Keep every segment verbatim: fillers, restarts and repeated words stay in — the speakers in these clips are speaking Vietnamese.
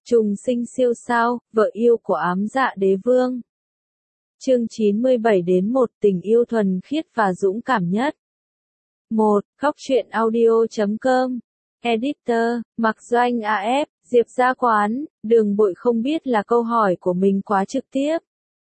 Trùng sinh siêu sao, vợ yêu của ám dạ đế vương. Chương chín mươi bảy đến một tình yêu thuần khiết và dũng cảm nhất. một. Khóc chuyện audio chấm com. Editor, Mặc Doanh a ép, Diệp Gia Quán, Đường Bội không biết là câu hỏi của mình quá trực tiếp.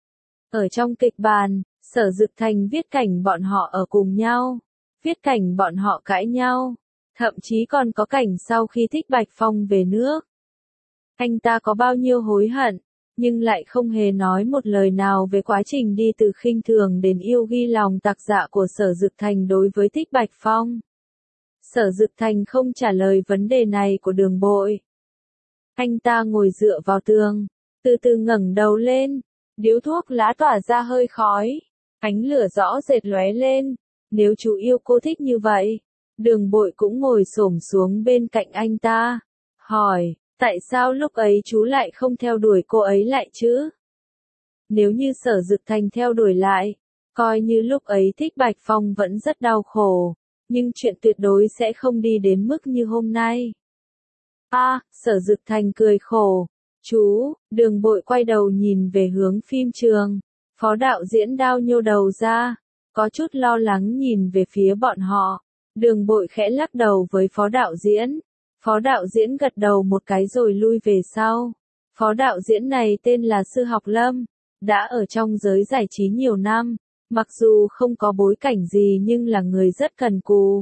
Ở trong kịch bản, Sở Dực Thành viết cảnh bọn họ ở cùng nhau, viết cảnh bọn họ cãi nhau, thậm chí còn có cảnh sau khi Thích Bạch Phong về nước. Anh ta có bao nhiêu hối hận, nhưng lại không hề nói một lời nào về quá trình đi từ khinh thường đến yêu ghi lòng tạc dạ của Sở Dực Thành đối với Thích Bạch Phong. Sở Dực Thành không trả lời vấn đề này của Đường Bội. Anh ta ngồi dựa vào tường, từ từ ngẩng đầu lên, điếu thuốc lá tỏa ra hơi khói, ánh lửa rõ rệt lóe lên. Nếu chú yêu cô thích như vậy, Đường Bội cũng ngồi xổm xuống bên cạnh anh ta, hỏi, tại sao lúc ấy chú lại không theo đuổi cô ấy lại chứ? Nếu như Sở Dực Thành theo đuổi lại, coi như lúc ấy Thích Bạch Phong vẫn rất đau khổ, nhưng chuyện tuyệt đối sẽ không đi đến mức như hôm nay. A, à, Sở Dực Thành cười khổ. Chú, Đường Bội quay đầu nhìn về hướng phim trường. Phó đạo diễn Đao nhô đầu ra, có chút lo lắng nhìn về phía bọn họ. Đường Bội khẽ lắc đầu với phó đạo diễn. Phó đạo diễn gật đầu một cái rồi lui về sau. Phó đạo diễn này tên là Sư Học Lâm, đã ở trong giới giải trí nhiều năm, mặc dù không có bối cảnh gì nhưng là người rất cần cù.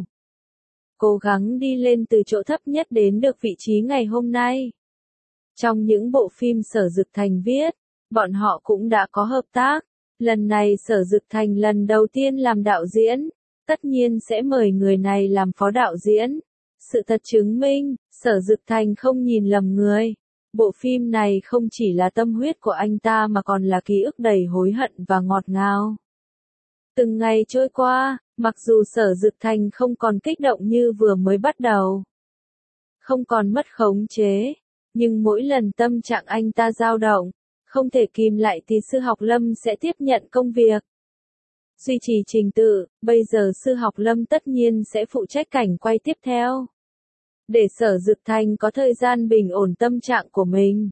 Cố gắng đi lên từ chỗ thấp nhất đến được vị trí ngày hôm nay. Trong những bộ phim Sở Dực Thành viết, bọn họ cũng đã có hợp tác. Lần này Sở Dực Thành lần đầu tiên làm đạo diễn, tất nhiên sẽ mời người này làm phó đạo diễn. Sự thật chứng minh, Sở Dực Thành không nhìn lầm người. Bộ phim này không chỉ là tâm huyết của anh ta mà còn là ký ức đầy hối hận và ngọt ngào. Từng ngày trôi qua, mặc dù Sở Dực Thành không còn kích động như vừa mới bắt đầu, không còn mất khống chế, nhưng mỗi lần tâm trạng anh ta dao động, không thể kìm lại thì Sư Học Lâm sẽ tiếp nhận công việc. Duy trì trình tự, bây giờ Sư Học Lâm tất nhiên sẽ phụ trách cảnh quay tiếp theo. Để Sở Dực Thành có thời gian bình ổn tâm trạng của mình.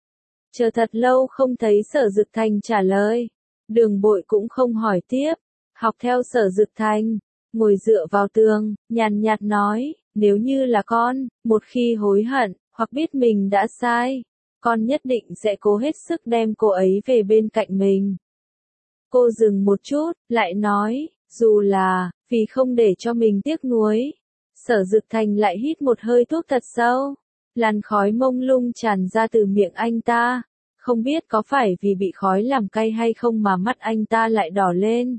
Chờ thật lâu không thấy Sở Dực Thành trả lời. Đường Bội cũng không hỏi tiếp. Học theo Sở Dực Thành, ngồi dựa vào tường, nhàn nhạt nói, nếu như là con, một khi hối hận, hoặc biết mình đã sai, con nhất định sẽ cố hết sức đem cô ấy về bên cạnh mình. Cô dừng một chút, lại nói, dù là, vì không để cho mình tiếc nuối. Sở Dực Thành lại hít một hơi thuốc thật sâu. Làn khói mông lung tràn ra từ miệng anh ta. Không biết có phải vì bị khói làm cay hay không mà mắt anh ta lại đỏ lên.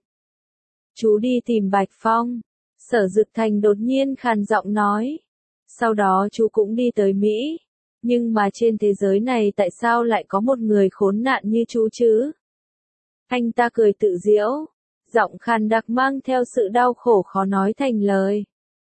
Chú đi tìm Bạch Phong. Sở Dực Thành đột nhiên khàn giọng nói. Sau đó chú cũng đi tới Mỹ. Nhưng mà trên thế giới này tại sao lại có một người khốn nạn như chú chứ? Anh ta cười tự giễu. Giọng khàn đặc mang theo sự đau khổ khó nói thành lời.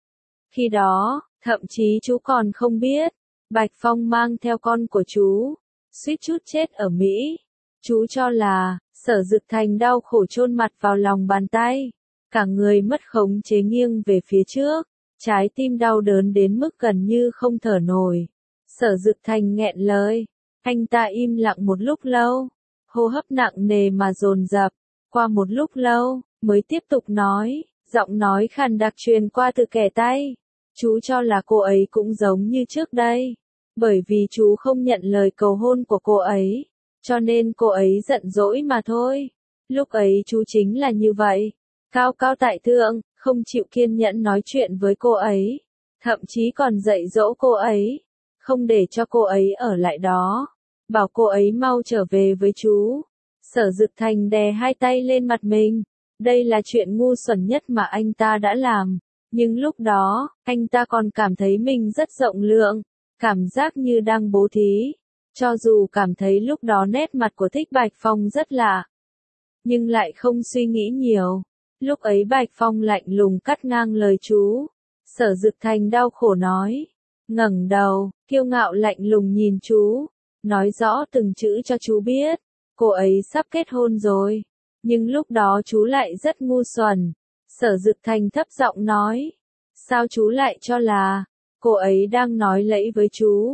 Khi đó, thậm chí chú còn không biết, Bạch Phong mang theo con của chú, suýt chút chết ở Mỹ. Chú cho là, Sở Dực Thành đau khổ chôn mặt vào lòng bàn tay, cả người mất khống chế nghiêng về phía trước, trái tim đau đớn đến mức gần như không thở nổi. Sở Dực Thành nghẹn lời, anh ta im lặng một lúc lâu, hô hấp nặng nề mà dồn dập, qua một lúc lâu, mới tiếp tục nói, giọng nói khàn đặc truyền qua từ kẻ tay. Chú cho là cô ấy cũng giống như trước đây, bởi vì chú không nhận lời cầu hôn của cô ấy, cho nên cô ấy giận dỗi mà thôi. Lúc ấy chú chính là như vậy, cao cao tại thượng, không chịu kiên nhẫn nói chuyện với cô ấy, thậm chí còn dạy dỗ cô ấy, không để cho cô ấy ở lại đó, bảo cô ấy mau trở về với chú. Sở Dực Thành đè hai tay lên mặt mình, đây là chuyện ngu xuẩn nhất mà anh ta đã làm. Nhưng lúc đó, anh ta còn cảm thấy mình rất rộng lượng, cảm giác như đang bố thí. Cho dù cảm thấy lúc đó nét mặt của Thích Bạch Phong rất lạ, nhưng lại không suy nghĩ nhiều. Lúc ấy Bạch Phong lạnh lùng cắt ngang lời chú. Sở Dực Thành đau khổ nói, ngẩng đầu, kiêu ngạo lạnh lùng nhìn chú, nói rõ từng chữ cho chú biết, cô ấy sắp kết hôn rồi. Nhưng lúc đó chú lại rất ngu xuẩn. Sở Dực Thành thấp giọng nói, sao chú lại cho là, cô ấy đang nói lẫy với chú,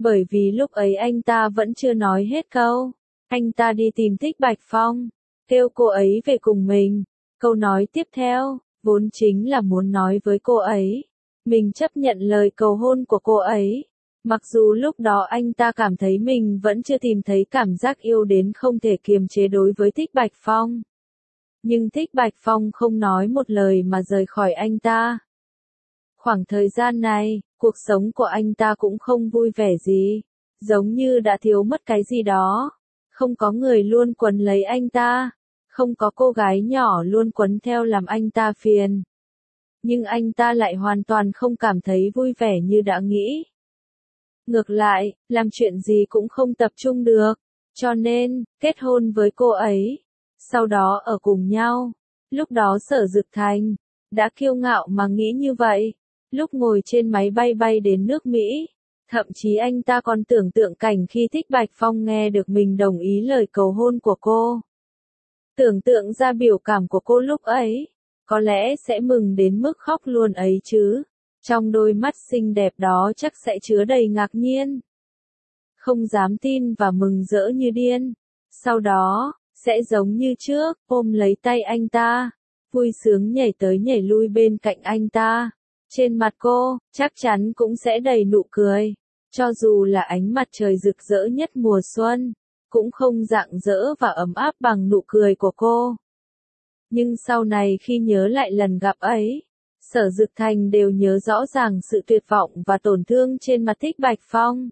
Bởi vì lúc ấy anh ta vẫn chưa nói hết câu. Anh ta đi tìm Thích Bạch Phong, kêu cô ấy về cùng mình. Câu nói tiếp theo, vốn chính là muốn nói với cô ấy. Mình chấp nhận lời cầu hôn của cô ấy. Mặc dù lúc đó anh ta cảm thấy mình vẫn chưa tìm thấy cảm giác yêu đến không thể kiềm chế đối với Thích Bạch Phong. Nhưng Thích Bạch Phong không nói một lời mà rời khỏi anh ta. Khoảng thời gian này, cuộc sống của anh ta cũng không vui vẻ gì. Giống như đã thiếu mất cái gì đó. Không có người luôn quấn lấy anh ta. Không có cô gái nhỏ luôn quấn theo làm anh ta phiền. Nhưng anh ta lại hoàn toàn không cảm thấy vui vẻ như đã nghĩ. Ngược lại, làm chuyện gì cũng không tập trung được. Cho nên, kết hôn với cô ấy. Sau đó ở cùng nhau. Lúc đó Sở Dực Thành đã kiêu ngạo mà nghĩ như vậy. Lúc ngồi trên máy bay bay đến nước Mỹ, thậm chí anh ta còn tưởng tượng cảnh khi Thích Bạch Phong nghe được mình đồng ý lời cầu hôn của cô. Tưởng tượng ra biểu cảm của cô lúc ấy, có lẽ sẽ mừng đến mức khóc luôn ấy chứ. Trong đôi mắt xinh đẹp đó chắc sẽ chứa đầy ngạc nhiên. Không dám tin và mừng rỡ như điên. Sau đó, sẽ giống như trước, ôm lấy tay anh ta, vui sướng nhảy tới nhảy lui bên cạnh anh ta. Trên mặt cô, chắc chắn cũng sẽ đầy nụ cười. Cho dù là ánh mặt trời rực rỡ nhất mùa xuân, cũng không rạng rỡ và ấm áp bằng nụ cười của cô. Nhưng sau này khi nhớ lại lần gặp ấy, Sở Dực Thành đều nhớ rõ ràng sự tuyệt vọng và tổn thương trên mặt Thích Bạch Phong.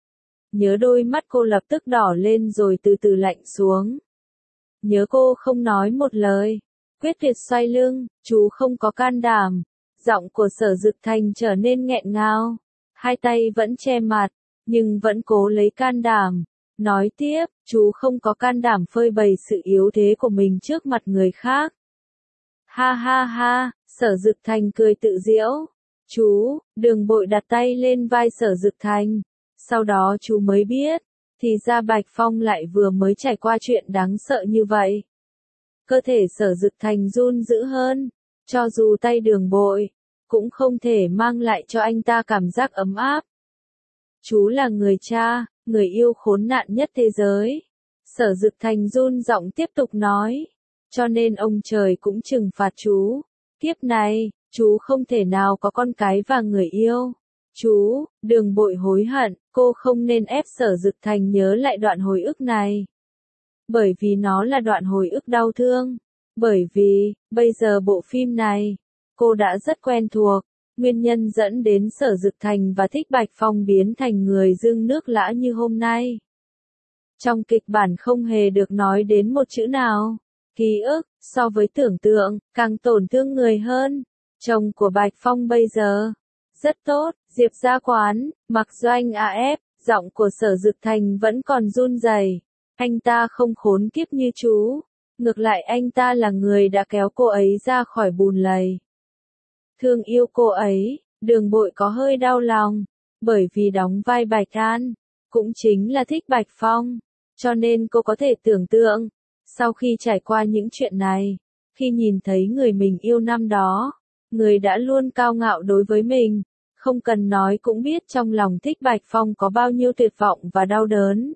Nhớ đôi mắt cô lập tức đỏ lên rồi từ từ lạnh xuống. Nhớ cô không nói một lời, quyết tuyệt xoay lưng, chú không có can đảm. Giọng của Sở Dực Thành trở nên nghẹn ngào, hai tay vẫn che mặt, nhưng vẫn cố lấy can đảm. Nói tiếp, chú không có can đảm phơi bày sự yếu thế của mình trước mặt người khác. Ha ha ha, Sở Dực Thành cười tự giễu. Chú, Đường Bội đặt tay lên vai Sở Dực Thành. Sau đó chú mới biết, thì ra Bạch Phong lại vừa mới trải qua chuyện đáng sợ như vậy. Cơ thể Sở Dực Thành run dữ hơn, cho dù tay Đường Bội, cũng không thể mang lại cho anh ta cảm giác ấm áp. Chú là người cha, người yêu khốn nạn nhất thế giới. Sở Dực Thành run giọng tiếp tục nói. Cho nên ông trời cũng trừng phạt chú. Kiếp này, chú không thể nào có con cái và người yêu. Chú, Đường Bội hối hận, cô không nên ép Sở Dực Thành nhớ lại đoạn hồi ức này. Bởi vì nó là đoạn hồi ức đau thương. Bởi vì, bây giờ bộ phim này, cô đã rất quen thuộc. Nguyên nhân dẫn đến Sở Dực Thành và Thích Bạch Phong biến thành người dưng nước lã như hôm nay. Trong kịch bản không hề được nói đến một chữ nào. Ký ức, so với tưởng tượng, càng tổn thương người hơn. Chồng của Bạch Phong bây giờ, rất tốt, Diệp Gia Quán, mặc doanh a ép, giọng của Sở Dực Thành vẫn còn run rẩy. Anh ta không khốn kiếp như chú. Ngược lại anh ta là người đã kéo cô ấy ra khỏi bùn lầy. Thương yêu cô ấy, Đường Bội có hơi đau lòng, bởi vì đóng vai Bạch An, cũng chính là Thích Bạch Phong, cho nên cô có thể tưởng tượng, sau khi trải qua những chuyện này, khi nhìn thấy người mình yêu năm đó, người đã luôn cao ngạo đối với mình, không cần nói cũng biết trong lòng Thích Bạch Phong có bao nhiêu tuyệt vọng và đau đớn.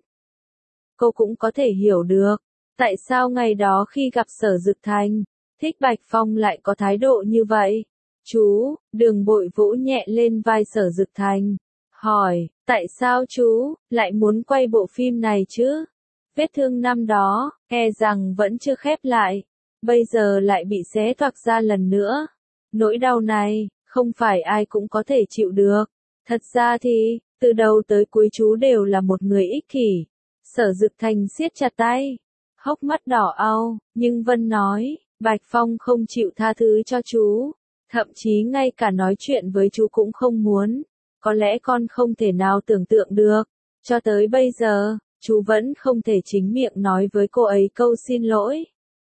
Cô cũng có thể hiểu được, tại sao ngày đó khi gặp Sở Dực Thành, Thích Bạch Phong lại có thái độ như vậy. Chú, Đường Bội vỗ nhẹ lên vai Sở Dực Thành, hỏi, tại sao chú, lại muốn quay bộ phim này chứ? Vết thương năm đó, e rằng vẫn chưa khép lại, bây giờ lại bị xé toạc ra lần nữa. Nỗi đau này, không phải ai cũng có thể chịu được. Thật ra thì, từ đầu tới cuối chú đều là một người ích kỷ. Sở Dực Thành siết chặt tay, hốc mắt đỏ au, nhưng Vân nói, Bạch Phong không chịu tha thứ cho chú. Thậm chí ngay cả nói chuyện với chú cũng không muốn. Có lẽ con không thể nào tưởng tượng được. Cho tới bây giờ, chú vẫn không thể chính miệng nói với cô ấy câu xin lỗi.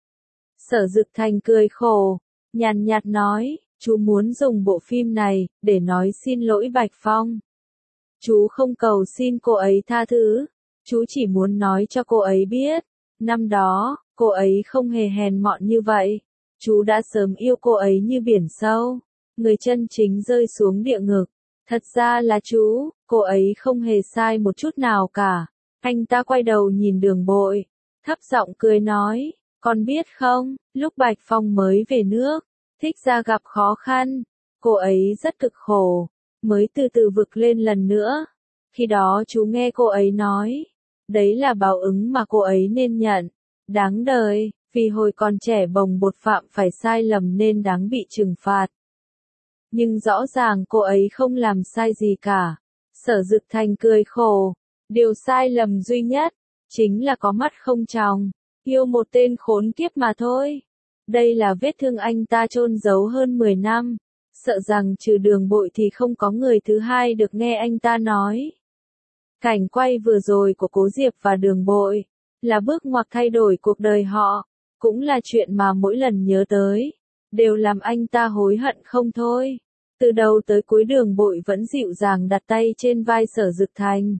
Sở Dực Thành cười khổ, nhàn nhạt nói, chú muốn dùng bộ phim này, để nói xin lỗi Bạch Phong. Chú không cầu xin cô ấy tha thứ. Chú chỉ muốn nói cho cô ấy biết. Năm đó, cô ấy không hề hèn mọn như vậy. Chú đã sớm yêu cô ấy như biển sâu. Người chân chính rơi xuống địa ngục. Thật ra là chú, cô ấy không hề sai một chút nào cả. Anh ta quay đầu nhìn Đường Bội, thấp giọng cười nói, con biết không, lúc Bạch Phong mới về nước, Thích Gia gặp khó khăn, cô ấy rất cực khổ, mới từ từ vực lên lần nữa. Khi đó chú nghe cô ấy nói, đấy là báo ứng mà cô ấy nên nhận, đáng đời, vì hồi còn trẻ bồng bột phạm phải sai lầm nên đáng bị trừng phạt. Nhưng rõ ràng cô ấy không làm sai gì cả. Sở Dực Thành cười khổ, điều sai lầm duy nhất, chính là có mắt không tròng, yêu một tên khốn kiếp mà thôi. Đây là vết thương anh ta chôn giấu hơn mười năm, sợ rằng trừ Đường Bội thì không có người thứ hai được nghe anh ta nói. Cảnh quay vừa rồi của Cố Diệp và Đường Bội, là bước ngoặt thay đổi cuộc đời họ, cũng là chuyện mà mỗi lần nhớ tới, đều làm anh ta hối hận không thôi. Từ đầu tới cuối Đường Bội vẫn dịu dàng đặt tay trên vai Sở Dực Thành.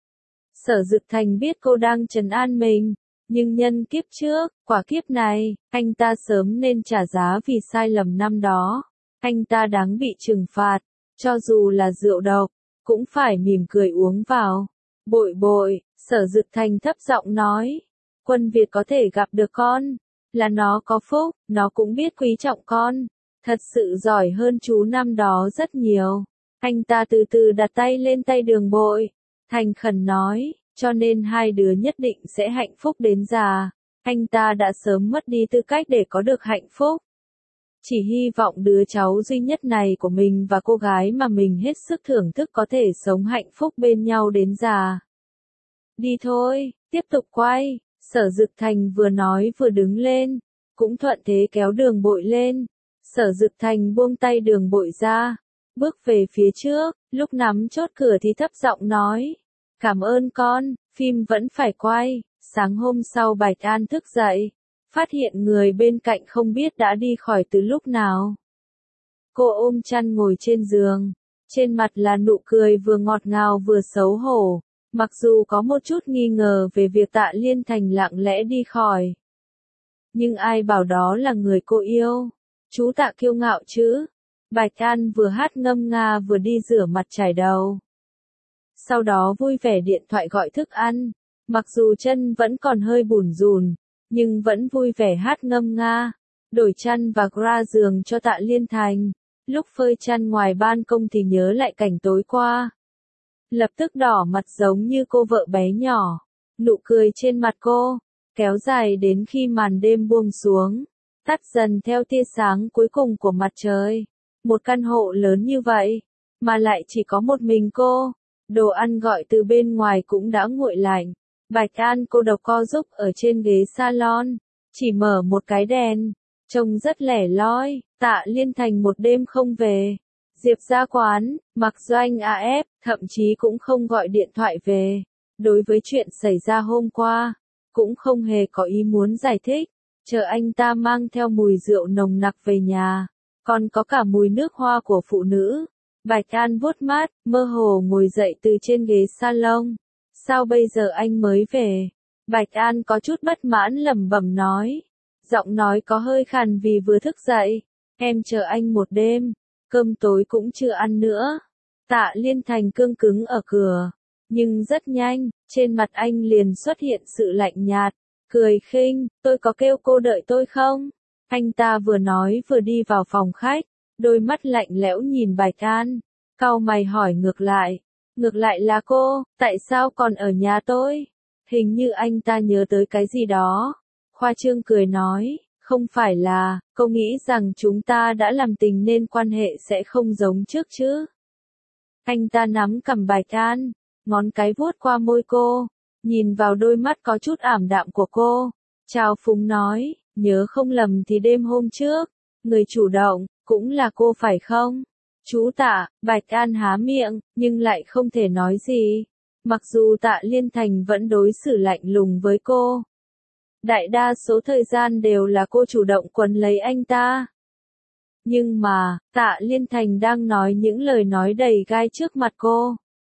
Sở Dực Thành biết cô đang trấn an mình, nhưng nhân kiếp trước, quả kiếp này, anh ta sớm nên trả giá vì sai lầm năm đó. Anh ta đáng bị trừng phạt, cho dù là rượu độc, cũng phải mỉm cười uống vào. Bội bội, Sở Dực Thành thấp giọng nói, Quân Việt có thể gặp được con, là nó có phúc, nó cũng biết quý trọng con, thật sự giỏi hơn chú năm đó rất nhiều. Anh ta từ từ đặt tay lên tay Đường Bội, thành khẩn nói, cho nên hai đứa nhất định sẽ hạnh phúc đến già. Anh ta đã sớm mất đi tư cách để có được hạnh phúc. Chỉ hy vọng đứa cháu duy nhất này của mình và cô gái mà mình hết sức thưởng thức có thể sống hạnh phúc bên nhau đến già. Đi thôi, tiếp tục quay. Sở Dực Thành vừa nói vừa đứng lên, cũng thuận thế kéo Đường Bội lên. Sở Dực Thành buông tay Đường Bội ra, bước về phía trước, lúc nắm chốt cửa thì thấp giọng nói, cảm ơn con, phim vẫn phải quay. Sáng hôm sau Bạch An thức dậy, phát hiện người bên cạnh không biết đã đi khỏi từ lúc nào. Cô ôm chăn ngồi trên giường, trên mặt là nụ cười vừa ngọt ngào vừa xấu hổ, mặc dù có một chút nghi ngờ về việc Tạ Liên Thành lặng lẽ đi khỏi. Nhưng ai bảo đó là người cô yêu, chú Tạ kiêu ngạo chứ. Bạch An vừa hát ngâm nga vừa đi rửa mặt chải đầu. Sau đó vui vẻ điện thoại gọi thức ăn, mặc dù chân vẫn còn hơi bủn rủn, nhưng vẫn vui vẻ hát ngâm nga, đổi chăn và gra giường cho Tạ Liên Thành. Lúc phơi chăn ngoài ban công thì nhớ lại cảnh tối qua. Lập tức đỏ mặt giống như cô vợ bé nhỏ, nụ cười trên mặt cô, kéo dài đến khi màn đêm buông xuống, tắt dần theo tia sáng cuối cùng của mặt trời. Một căn hộ lớn như vậy, mà lại chỉ có một mình cô, đồ ăn gọi từ bên ngoài cũng đã nguội lạnh. Bạch An cô độc co giúp ở trên ghế salon, chỉ mở một cái đèn, trông rất lẻ loi. Tạ Liên Thành một đêm không về, Diệp ra quán, mặc doanh a ép, thậm chí cũng không gọi điện thoại về. Đối với chuyện xảy ra hôm qua, cũng không hề có ý muốn giải thích, chờ anh ta mang theo mùi rượu nồng nặc về nhà, còn có cả mùi nước hoa của phụ nữ. Bạch An vuốt mắt, mơ hồ ngồi dậy từ trên ghế salon. Sao bây giờ anh mới về? Bạch An có chút bất mãn lẩm bẩm nói. Giọng nói có hơi khàn vì vừa thức dậy. Em chờ anh một đêm, cơm tối cũng chưa ăn nữa. Tạ Liên Thành cương cứng ở cửa. Nhưng rất nhanh, trên mặt anh liền xuất hiện sự lạnh nhạt, cười khinh, tôi có kêu cô đợi tôi không? Anh ta vừa nói vừa đi vào phòng khách, đôi mắt lạnh lẽo nhìn Bạch An, cau mày hỏi ngược lại. Ngược lại là cô, tại sao còn ở nhà tôi? Hình như anh ta nhớ tới cái gì đó. Khoa trương cười nói, không phải là, cô nghĩ rằng chúng ta đã làm tình nên quan hệ sẽ không giống trước chứ? Anh ta nắm cằm Bạch An, ngón cái vuốt qua môi cô, nhìn vào đôi mắt có chút ảm đạm của cô, trào phúng nói, nhớ không lầm thì đêm hôm trước, người chủ động, cũng là cô phải không? Chú Tạ, Bạch An há miệng, nhưng lại không thể nói gì. Mặc dù Tạ Liên Thành vẫn đối xử lạnh lùng với cô. Đại đa số thời gian đều là cô chủ động quấn lấy anh ta. Nhưng mà, Tạ Liên Thành đang nói những lời nói đầy gai trước mặt cô.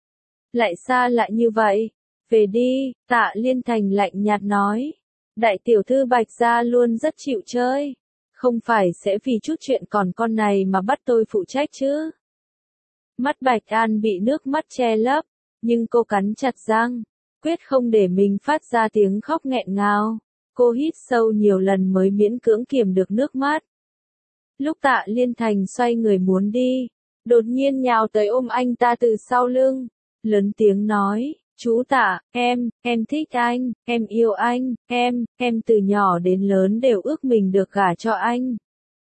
Lại xa lại như vậy. Về đi, Tạ Liên Thành lạnh nhạt nói. Đại tiểu thư Bạch gia luôn rất chịu chơi. Không phải sẽ vì chút chuyện còn con này mà bắt tôi phụ trách chứ. Mắt Bạch An bị nước mắt che lấp, nhưng cô cắn chặt răng, quyết không để mình phát ra tiếng khóc nghẹn ngào. Cô hít sâu nhiều lần mới miễn cưỡng kiềm được nước mắt. Lúc Tạ Liên Thành xoay người muốn đi, đột nhiên nhào tới ôm anh ta từ sau lưng, lớn tiếng nói, chú Tạ, em, em thích anh, em yêu anh, em, em từ nhỏ đến lớn đều ước mình được gả cho anh.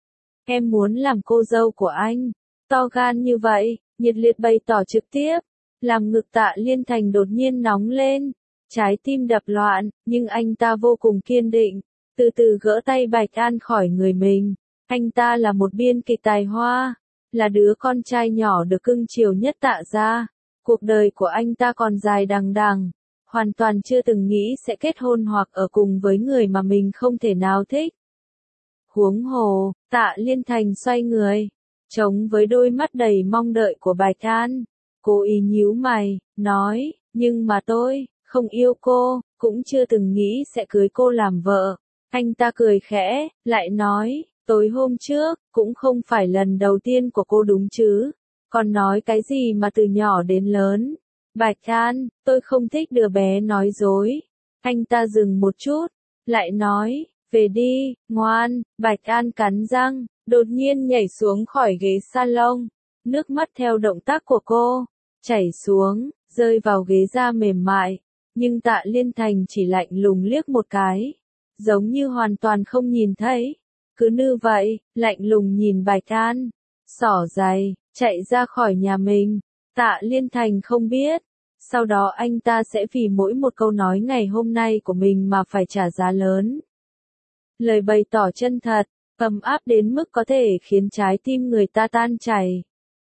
Em muốn làm cô dâu của anh. To gan như vậy, nhiệt liệt bày tỏ trực tiếp, làm ngực Tạ Liên Thành đột nhiên nóng lên, trái tim đập loạn, nhưng anh ta vô cùng kiên định, từ từ gỡ tay Bạch An khỏi người mình. Anh ta là một biên kịch tài hoa, là đứa con trai nhỏ được cưng chiều nhất Tạ gia. Cuộc đời của anh ta còn dài đằng đằng, hoàn toàn chưa từng nghĩ sẽ kết hôn hoặc ở cùng với người mà mình không thể nào thích. Huống hồ, Tạ Liên Thành xoay người, chống với đôi mắt đầy mong đợi của Bạch An. Cô ý nhíu mày, nói, nhưng mà tôi, không yêu cô, cũng chưa từng nghĩ sẽ cưới cô làm vợ. Anh ta cười khẽ, lại nói, tối hôm trước, cũng không phải lần đầu tiên của cô đúng chứ. Còn nói cái gì mà từ nhỏ đến lớn. Bạch An, tôi không thích đứa bé nói dối. Anh ta dừng một chút, lại nói, về đi, ngoan. Bạch An cắn răng, đột nhiên nhảy xuống khỏi ghế salon. Nước mắt theo động tác của cô, chảy xuống, rơi vào ghế da mềm mại. Nhưng Tạ Liên Thành chỉ lạnh lùng liếc một cái, giống như hoàn toàn không nhìn thấy. Cứ như vậy, lạnh lùng nhìn Bạch An, xỏ giày, chạy ra khỏi nhà mình. Tạ Liên Thành không biết, sau đó anh ta sẽ vì mỗi một câu nói ngày hôm nay của mình mà phải trả giá lớn. Lời bày tỏ chân thật, ấm áp đến mức có thể khiến trái tim người ta tan chảy.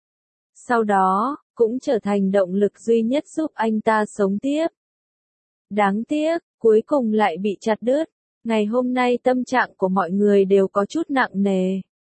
Sau đó, cũng trở thành động lực duy nhất giúp anh ta sống tiếp. Đáng tiếc, cuối cùng lại bị chặt đứt. Ngày hôm nay tâm trạng của mọi người đều có chút nặng nề.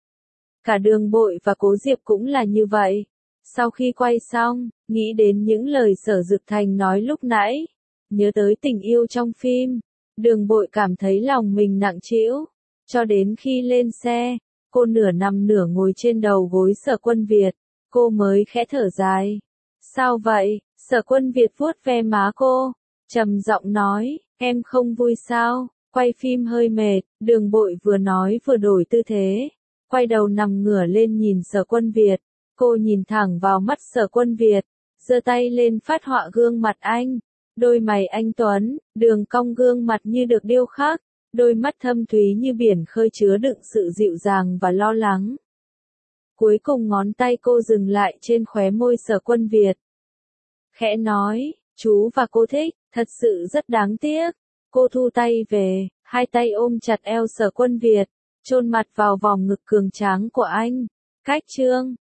Cả Đường Bội và Cố Diệp cũng là như vậy. Sau khi quay xong, nghĩ đến những lời Sở Dực Thành nói lúc nãy, nhớ tới tình yêu trong phim, Đường Bội cảm thấy lòng mình nặng trĩu. Cho đến khi lên xe, cô nửa nằm nửa ngồi trên đầu gối Sở Quân Việt, cô mới khẽ thở dài. Sao vậy? Sở Quân Việt vuốt ve má cô, trầm giọng nói, em không vui sao? Quay phim hơi mệt, Đường Bội vừa nói vừa đổi tư thế, quay đầu nằm ngửa lên nhìn Sở Quân Việt. Cô nhìn thẳng vào mắt Sở Quân Việt, giơ tay lên phát họa gương mặt anh. Đôi mày anh tuấn, đường cong gương mặt như được điêu khắc, đôi mắt thâm thúy như biển khơi chứa đựng sự dịu dàng và lo lắng. Cuối cùng ngón tay cô dừng lại trên khóe môi Sở Quân Việt. Khẽ nói, chú và cô thích, thật sự rất đáng tiếc. Cô thu tay về, hai tay ôm chặt eo Sở Quân Việt, chôn mặt vào vòng ngực cường tráng của anh. Cách chương